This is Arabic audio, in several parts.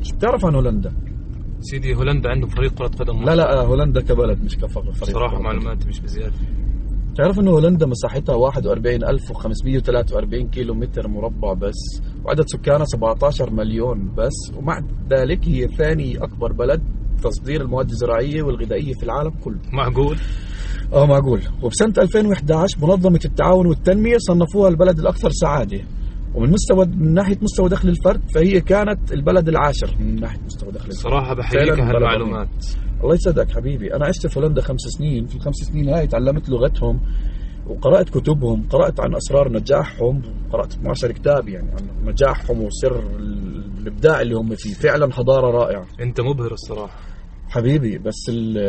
شو بتعرف عن هولندا؟ سيدي هولندا عنده فريق كرة قدم. لا هولندا كبلد مش كفريق. صراحة معلوماتي مش بزيادة. تعرف انه هولندا مساحتها 41543 كيلو متر مربع بس، وعدد سكانها 17 مليون بس، ومع ذلك هي ثاني اكبر بلد تصدير المواد الزراعية والغذائية في العالم كله. معقول؟ معقول. وبسنة 2011 منظمة التعاون والتنمية صنفوها البلد الأكثر سعادة، ومن ناحية مستوى دخل الفرد فهي كانت البلد العاشر من ناحية مستوى دخل الفرد. صراحة بحييك على هالمعلومات. الله يسعدك حبيبي. أنا عشت في هولندا 5 سنين، في ال5 سنين هاي تعلمت لغتهم وقرأت كتبهم، قرأت عن أسرار نجاحهم، قرأت 12 كتاب يعني عن نجاحهم وسر الإبداع اللي هم فيه. فعلا حضارة رائعة. أنت مبهر الصراحة حبيبي. بس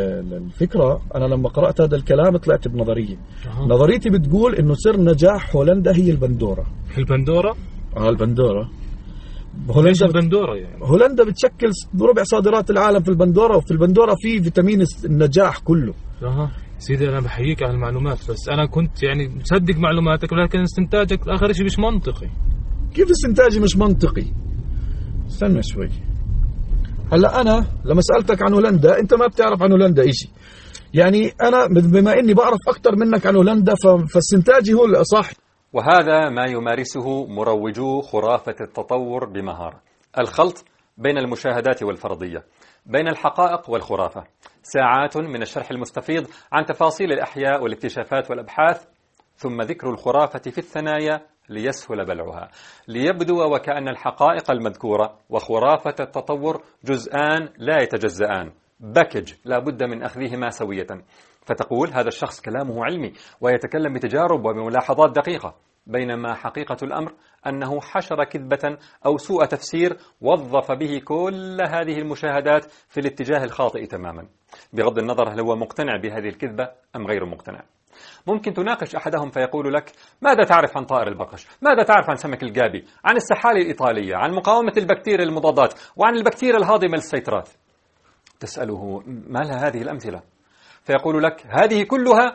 الفكرة أنا لما قرأت هذا الكلام طلعت بنظرية. نظريتي بتقول إنه سر نجاح هولندا هي البندورة. البندورة؟ البندورة. البندورة يعني هولندا بتشكل ربع صادرات العالم في البندورة، وفي البندورة فيه فيتامين النجاح كله. سيدي أنا بحييك على المعلومات، بس أنا كنت يعني مصدق معلوماتك، ولكن استنتاجك آخر شيء مش منطقي. كيف استنتاجي مش منطقي؟ استنى شوي. هلا أنا لما سألتك عن هولندا أنت ما بتعرف عن هولندا إشي، يعني أنا بما إني بعرف أكتر منك عن هولندا فاستنتاجي هو الأصح. وهذا ما يمارسه مروجو خرافة التطور بمهارة: الخلط بين المشاهدات والفرضية، بين الحقائق والخرافة، ساعات من الشرح المستفيض عن تفاصيل الأحياء والاكتشافات والأبحاث، ثم ذكر الخرافة في الثنايا ليسهل بلعها، ليبدو وكأن الحقائق المذكورة وخرافة التطور جزءان لا يتجزآن، باكج لا بد من أخذهما سوية. فتقول هذا الشخص كلامه علمي ويتكلم بتجارب وبملاحظات دقيقة، بينما حقيقة الأمر أنه حشر كذبة أو سوء تفسير وظف به كل هذه المشاهدات في الاتجاه الخاطئ تماما، بغض النظر هل هو مقتنع بهذه الكذبة أم غير مقتنع. ممكن تناقش أحدهم فيقول لك: ماذا تعرف عن طائر البرقش؟ ماذا تعرف عن سمك الجابي؟ عن السحالي الإيطالية؟ عن مقاومة البكتيريا المضادات؟ وعن البكتيريا الهاضمة للسيترات؟ تسأله: ما لها هذه الأمثلة؟ فيقول لك: هذه كلها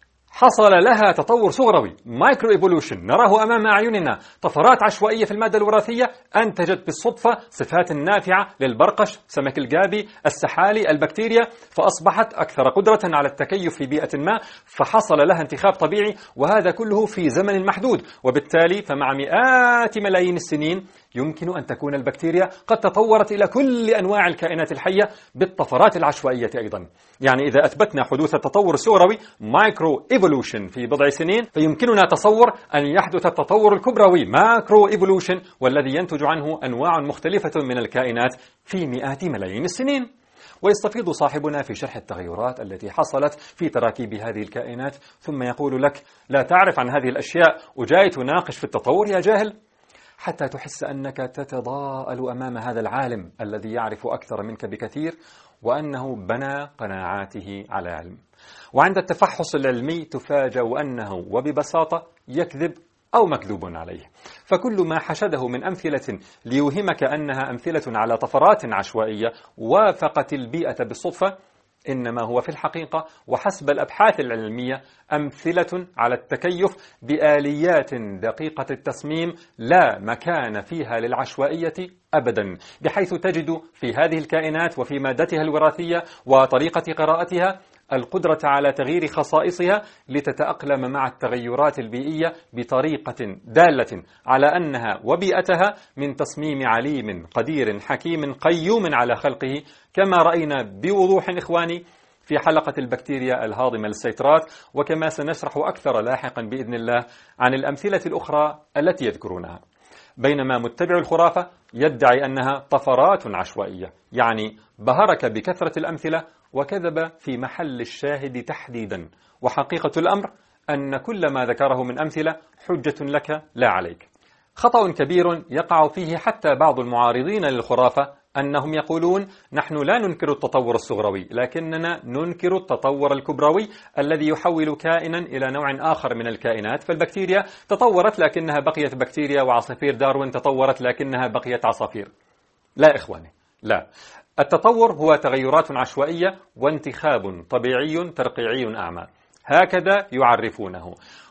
حصل لها تطور صغروي، مايكرو ايفولوشن، نراه أمام أعيننا، طفرات عشوائية في المادة الوراثية أنتجت بالصدفة صفات نافعة للبرقش، سمك الجابي، السحالي، البكتيريا، فأصبحت أكثر قدرة على التكيف في بيئة ما، فحصل لها انتخاب طبيعي، وهذا كله في زمن محدود. وبالتالي فمع مئات ملايين السنين يمكن أن تكون البكتيريا قد تطورت إلى كل أنواع الكائنات الحية بالطفرات العشوائية أيضا. يعني إذا أثبتنا حدوث التطور الصغروي مايكرو ايفولوشن في بضع سنين، فيمكننا تصور أن يحدث التطور الكبروي ماكرو ايفولوشن، والذي ينتج عنه أنواع مختلفة من الكائنات في مئات ملايين السنين. ويستفيض صاحبنا في شرح التغيرات التي حصلت في تراكيب هذه الكائنات، ثم يقول لك: لا تعرف عن هذه الأشياء وجاي تناقش في التطور يا جاهل، حتى تحس أنك تتضاءل أمام هذا العالم الذي يعرف أكثر منك بكثير، وأنه بنى قناعاته على علم. وعند التفحص العلمي تفاجأ أنه وببساطة يكذب أو مكذوب عليه. فكل ما حشده من أمثلة ليوهمك أنها أمثلة على طفرات عشوائية وافقت البيئة بالصدفة، إنما هو في الحقيقة وحسب الأبحاث العلمية أمثلة على التكيف بآليات دقيقة التصميم لا مكان فيها للعشوائية أبدا، بحيث تجد في هذه الكائنات وفي مادتها الوراثية وطريقة قراءتها القدرة على تغيير خصائصها لتتأقلم مع التغيرات البيئية بطريقة دالة على أنها وبيئتها من تصميم عليم قدير حكيم قيوم على خلقه، كما رأينا بوضوح إخواني في حلقة البكتيريا الهاضمة للسيترات، وكما سنشرح أكثر لاحقا بإذن الله عن الأمثلة الأخرى التي يذكرونها. بينما متبع الخرافة يدعي أنها طفرات عشوائية، يعني بهرك بكثرة الأمثلة وكذب في محل الشاهد تحديدا. وحقيقة الأمر أن كل ما ذكره من أمثلة حجة لك لا عليك. خطأ كبير يقع فيه حتى بعض المعارضين للخرافة أنهم يقولون: نحن لا ننكر التطور الصغروي، لكننا ننكر التطور الكبروي الذي يحول كائنا إلى نوع آخر من الكائنات. فالبكتيريا تطورت لكنها بقيت بكتيريا، وعصافير داروين تطورت لكنها بقيت عصافير. لا إخواني، لا. التطور هو تغيرات عشوائية وانتخاب طبيعي ترقيعي أعمى، هكذا يعرفونه.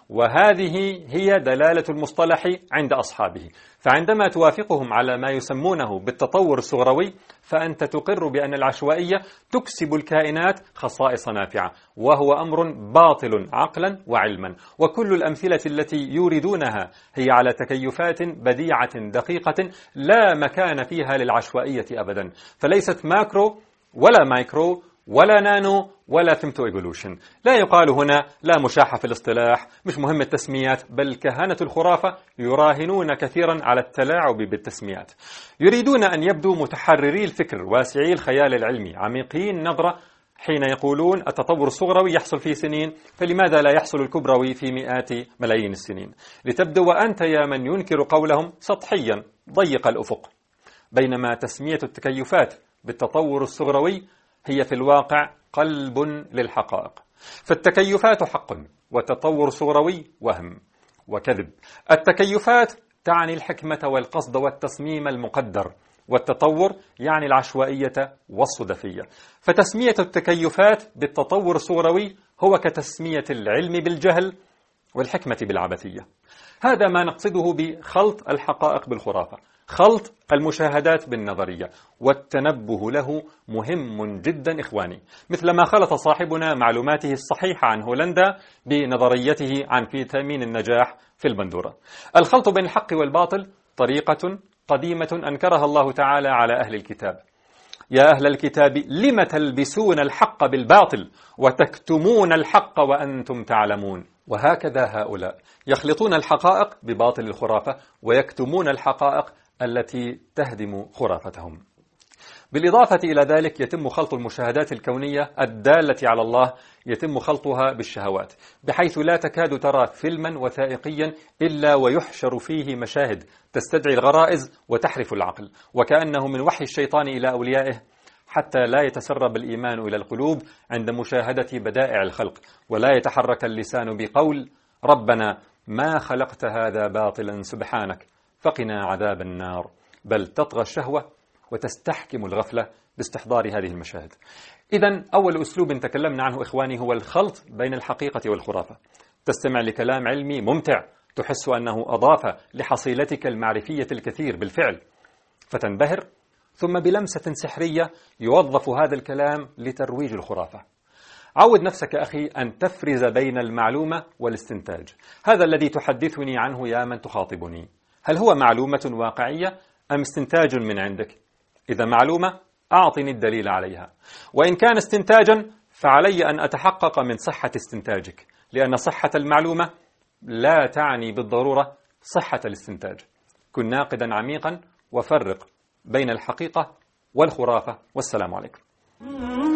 وهذه هي دلالة المصطلح عند أصحابه. فعندما توافقهم على ما يسمونه بالتطور الصغروي فأنت تقر بأن العشوائية تكسب الكائنات خصائص نافعة، وهو أمر باطل عقلا وعلما. وكل الأمثلة التي يوردونها هي على تكيفات بديعة دقيقة لا مكان فيها للعشوائية أبدا، فليست ماكرو ولا مايكرو ولا نانو ولا فيمتو ايفولوشن. لا يقال هنا، لا مشاحة في الاصطلاح، مش مهم التسميات، بل كهنة الخرافة يراهنون كثيرا على التلاعب بالتسميات. يريدون أن يبدوا متحرري الفكر واسعي الخيال العلمي عميقي النظرة حين يقولون التطور الصغروي يحصل في سنين، فلماذا لا يحصل الكبروي في مئات ملايين السنين؟ لتبدو أنت يا من ينكر قولهم سطحيا ضيق الأفق، بينما تسمية التكيفات بالتطور الصغروي هي في الواقع قلب للحقائق. فالتكيفات حق، والتطور الصغروي وهم وكذب. التكيفات تعني الحكمة والقصد والتصميم المقدر، والتطور يعني العشوائية والصدفية. فتسمية التكيفات بالتطور الصغروي هو كتسمية العلم بالجهل والحكمة بالعبثية. هذا ما نقصده بخلط الحقائق بالخرافة، خلط المشاهدات بالنظرية، والتنبه له مهم جدا إخواني، مثل ما خلط صاحبنا معلوماته الصحيحة عن هولندا بنظريته عن فيتامين النجاح في البندورة. الخلط بين الحق والباطل طريقة قديمة أنكرها الله تعالى على أهل الكتاب. يا أهل الكتاب لم تلبسون الحق بالباطل وتكتمون الحق وأنتم تعلمون. وهكذا هؤلاء يخلطون الحقائق بباطل الخرافة ويكتمون الحقائق التي تهدم خرافتهم. بالإضافة إلى ذلك يتم خلط المشاهدات الكونية الدالة على الله، يتم خلطها بالشهوات، بحيث لا تكاد ترى فيلما وثائقيا إلا ويحشر فيه مشاهد تستدعي الغرائز وتحرف العقل، وكأنه من وحي الشيطان إلى أوليائه، حتى لا يتسرب الإيمان إلى القلوب عند مشاهدة بدائع الخلق، ولا يتحرك اللسان بقول ربنا ما خلقت هذا باطلا سبحانك فقنا عذاب النار، بل تطغى الشهوة وتستحكم الغفلة باستحضار هذه المشاهد. إذن أول أسلوب تكلمنا عنه إخواني هو الخلط بين الحقيقة والخرافة. تستمع لكلام علمي ممتع تحس أنه أضاف لحصيلتك المعرفية الكثير بالفعل، فتنبهر، ثم بلمسة سحرية يوظف هذا الكلام لترويج الخرافة. عود نفسك أخي أن تفرز بين المعلومة والاستنتاج. هذا الذي تحدثني عنه يا من تخاطبني، هل هو معلومة واقعية أم استنتاج من عندك؟ إذا معلومة أعطني الدليل عليها، وإن كان استنتاجا فعلي أن أتحقق من صحة استنتاجك، لأن صحة المعلومة لا تعني بالضرورة صحة الاستنتاج. كن ناقدا عميقا وفرق بين الحقيقة والخرافة. والسلام عليكم.